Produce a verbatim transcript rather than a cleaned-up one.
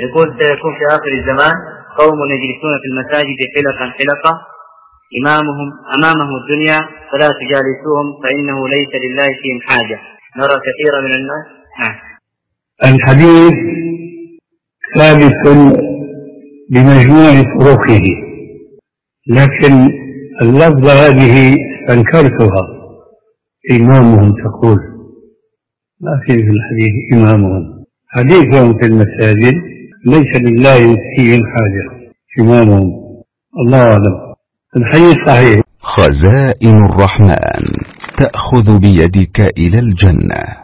يقول سيكون في آخر الزمان قوم يجلسون في المساجد حلقا حلقة إمامهم أمامهم الدنيا فلا تجالسوهم فإنه ليس لله فيهم حاجة. نرى كثيرا من الناس. الحديث ثابت بمجموع طرقه، لكن اللفظة هذه أنكرتها. إمامهم تقول ما في في الحديث إمامهم، حديثهم في المساجد ليس لله فيهم حاجة إمامهم. الله أعلم. الحديث صحيح. خزائن الرحمن تأخذ بيدك إلى الجنة.